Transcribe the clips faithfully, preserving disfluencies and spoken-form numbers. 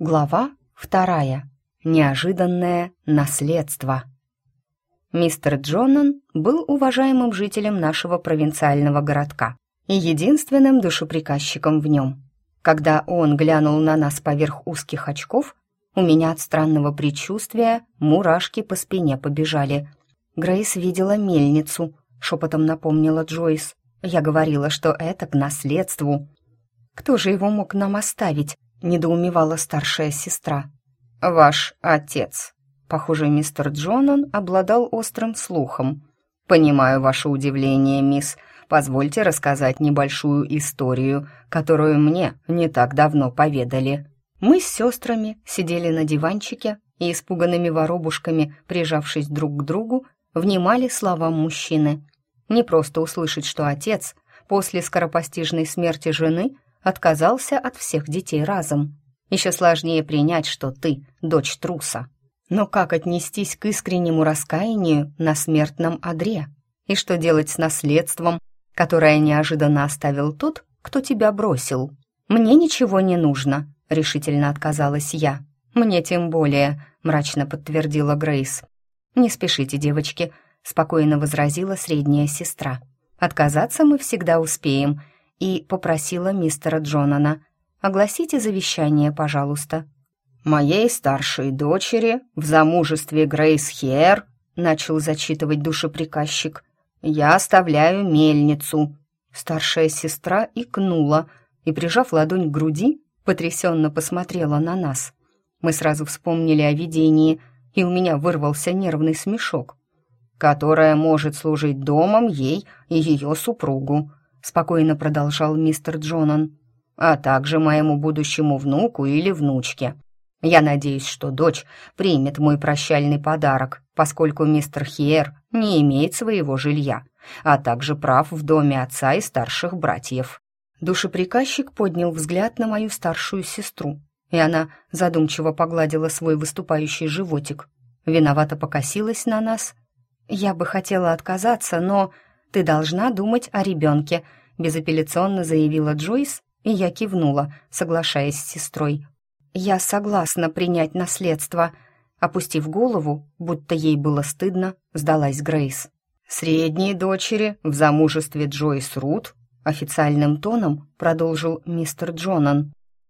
Глава вторая. Неожиданное наследство. Мистер Джонан был уважаемым жителем нашего провинциального городка и единственным душеприказчиком в нем. Когда он глянул на нас поверх узких очков, у меня от странного предчувствия мурашки по спине побежали. «Грейс видела мельницу», — шепотом напомнила Джойс. «Я говорила, что это к наследству». «Кто же его мог нам оставить?» — недоумевала старшая сестра. «Ваш отец». Похоже, мистер Джонан обладал острым слухом. «Понимаю ваше удивление, мисс. Позвольте рассказать небольшую историю, которую мне не так давно поведали». Мы с сестрами сидели на диванчике и испуганными воробушками, прижавшись друг к другу, внимали словам мужчины. Не просто услышать, что отец после скоропостижной смерти жены отказался от всех детей разом. Еще сложнее принять, что ты дочь труса. Но как отнестись к искреннему раскаянию на смертном одре? И что делать с наследством, которое неожиданно оставил тот, кто тебя бросил? «Мне ничего не нужно», — решительно отказалась я. «Мне тем более», — мрачно подтвердила Грейс. «Не спешите, девочки», — спокойно возразила средняя сестра. «Отказаться мы всегда успеем», и попросила мистера Джонана: «Огласите завещание, пожалуйста». «Моей старшей дочери в замужестве Грейс Хер», — начал зачитывать душеприказчик, «я оставляю мельницу». Старшая сестра икнула и, прижав ладонь к груди, потрясенно посмотрела на нас. Мы сразу вспомнили о видении, и у меня вырвался нервный смешок. «Которая может служить домом ей и ее супругу», — спокойно продолжал мистер Джонан, «а также моему будущему внуку или внучке. Я надеюсь, что дочь примет мой прощальный подарок, поскольку мистер Хиер не имеет своего жилья, а также прав в доме отца и старших братьев». Душеприказчик поднял взгляд на мою старшую сестру, и она задумчиво погладила свой выступающий животик. Виновато покосилась на нас. «Я бы хотела отказаться, но ты должна думать о ребенке», безапелляционно заявила Джойс, и я кивнула, соглашаясь с сестрой. «Я согласна принять наследство», опустив голову, будто ей было стыдно, сдалась Грейс. «Средней дочери в замужестве Джойс Рут», официальным тоном продолжил мистер Джонан,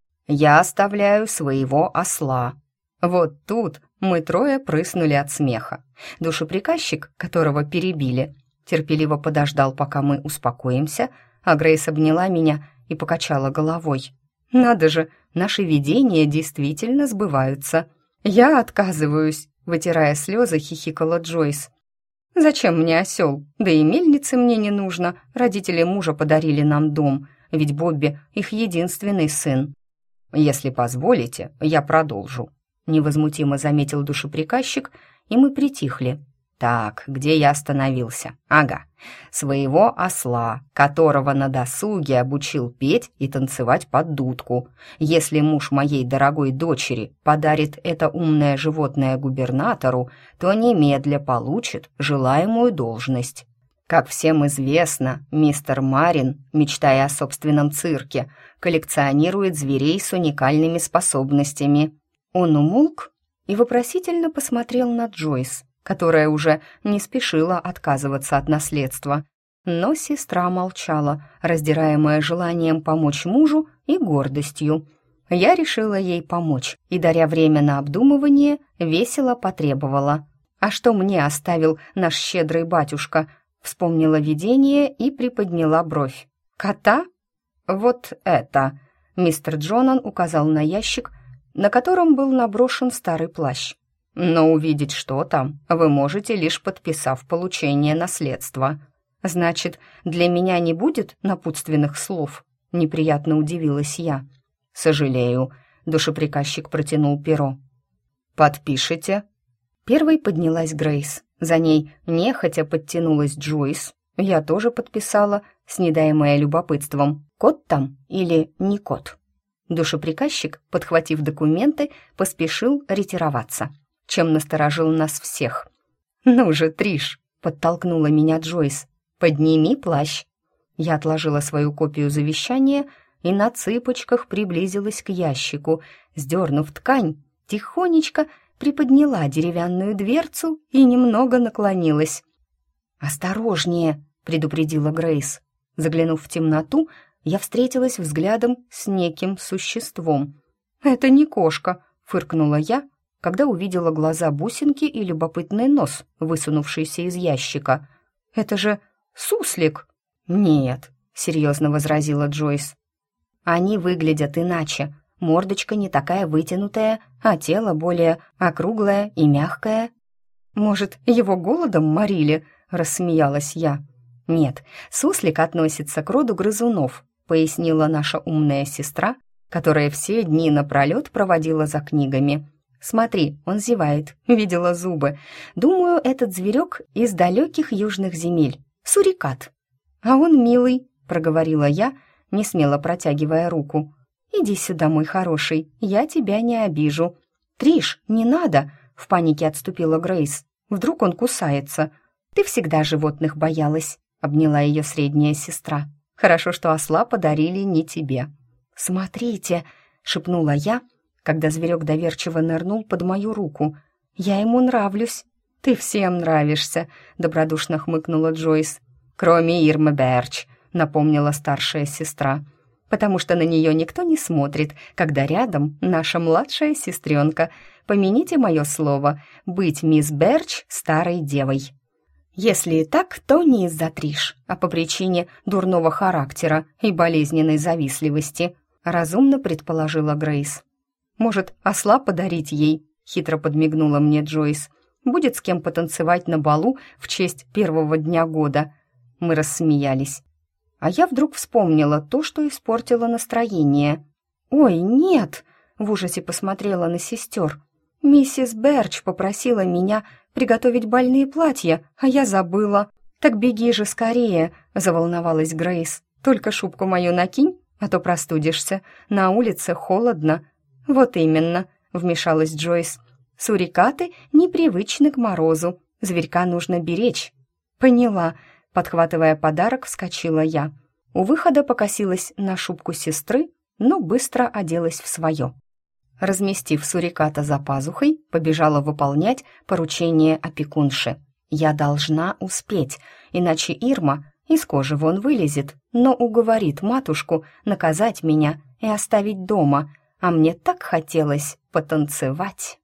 «я оставляю своего осла». Вот тут мы трое прыснули от смеха. Душеприказчик, которого перебили, терпеливо подождал, пока мы успокоимся, а Грейс обняла меня и покачала головой. «Надо же, наши видения действительно сбываются». «Я отказываюсь», — вытирая слезы, хихикала Джойс. «Зачем мне осел? Да и мельницы мне не нужно. Родители мужа подарили нам дом, ведь Бобби — их единственный сын». «Если позволите, я продолжу», — невозмутимо заметил душеприказчик, и мы притихли. «Так, где я остановился? Ага, своего осла, которого на досуге обучил петь и танцевать под дудку. Если муж моей дорогой дочери подарит это умное животное губернатору, то немедля получит желаемую должность. Как всем известно, мистер Марин, мечтая о собственном цирке, коллекционирует зверей с уникальными способностями». Он умолк и вопросительно посмотрел на Джойс, которая уже не спешила отказываться от наследства. Но сестра молчала, раздираемая желанием помочь мужу и гордостью. Я решила ей помочь и, даря время на обдумывание, весело потребовала. «А что мне оставил наш щедрый батюшка?» Вспомнила видение и приподняла бровь. «Кота?» «Вот это!» Мистер Джонан указал на ящик, на котором был наброшен старый плащ. «Но увидеть, что там, вы можете, лишь подписав получение наследства». «Значит, для меня не будет напутственных слов?» Неприятно удивилась я. «Сожалею», — душеприказчик протянул перо. «Подпишите?» Первой поднялась Грейс, за ней нехотя подтянулась Джойс. Я тоже подписала, снедаемая любопытством, кот там или не кот. Душеприказчик, подхватив документы, поспешил ретироваться, чем насторожил нас всех. «Ну же, Триш!» — подтолкнула меня Джойс. «Подними плащ». Я отложила свою копию завещания и на цыпочках приблизилась к ящику. Сдернув ткань, тихонечко приподняла деревянную дверцу и немного наклонилась. «Осторожнее!» — предупредила Грейс. Заглянув в темноту, я встретилась взглядом с неким существом. «Это не кошка», — фыркнула я, когда увидела глаза бусинки и любопытный нос, высунувшийся из ящика. «Это же суслик!» «Нет», — серьезно возразила Джойс. «Они выглядят иначе. Мордочка не такая вытянутая, а тело более округлое и мягкое». «Может, его голодом морили?» — рассмеялась я. «Нет, суслик относится к роду грызунов», — пояснила наша умная сестра, которая все дни напролет проводила за книгами. «Смотри, он зевает, видела зубы. Думаю, этот зверек из далеких южных земель. Сурикат». «А он милый», — проговорила я, не смело протягивая руку. «Иди сюда, мой хороший, я тебя не обижу». «Триш, не надо!» — в панике отступила Грейс. «Вдруг он кусается?» «Ты всегда животных боялась», — обняла ее средняя сестра. «Хорошо, что осла подарили не тебе». «Смотрите», — шепнула я, когда зверек доверчиво нырнул под мою руку. «Я ему нравлюсь». «Ты всем нравишься», — добродушно хмыкнула Джойс. «Кроме Ирмы Берч», — напомнила старшая сестра. «Потому что на нее никто не смотрит, когда рядом наша младшая сестренка. Помяните мое слово, быть мисс Берч старой девой». «Если и так, то не из-за Триш, а по причине дурного характера и болезненной завистливости», — разумно предположила Грейс. «Может, осла подарить ей?» — хитро подмигнула мне Джойс. «Будет с кем потанцевать на балу в честь первого дня года». Мы рассмеялись. А я вдруг вспомнила то, что испортило настроение. «Ой, нет!» — в ужасе посмотрела на сестер. «Миссис Берч попросила меня приготовить бальные платья, а я забыла». «Так беги же скорее!» — заволновалась Грейс. «Только шубку мою накинь, а то простудишься. На улице холодно». «Вот именно», — вмешалась Джойс. «Сурикаты непривычны к морозу. Зверька нужно беречь». «Поняла», — подхватывая подарок, вскочила я. У выхода покосилась на шубку сестры, но быстро оделась в свое. Разместив суриката за пазухой, побежала выполнять поручение опекунши. Я должна успеть, иначе Ирма из кожи вон вылезет, но уговорит матушку наказать меня и оставить дома, а мне так хотелось потанцевать.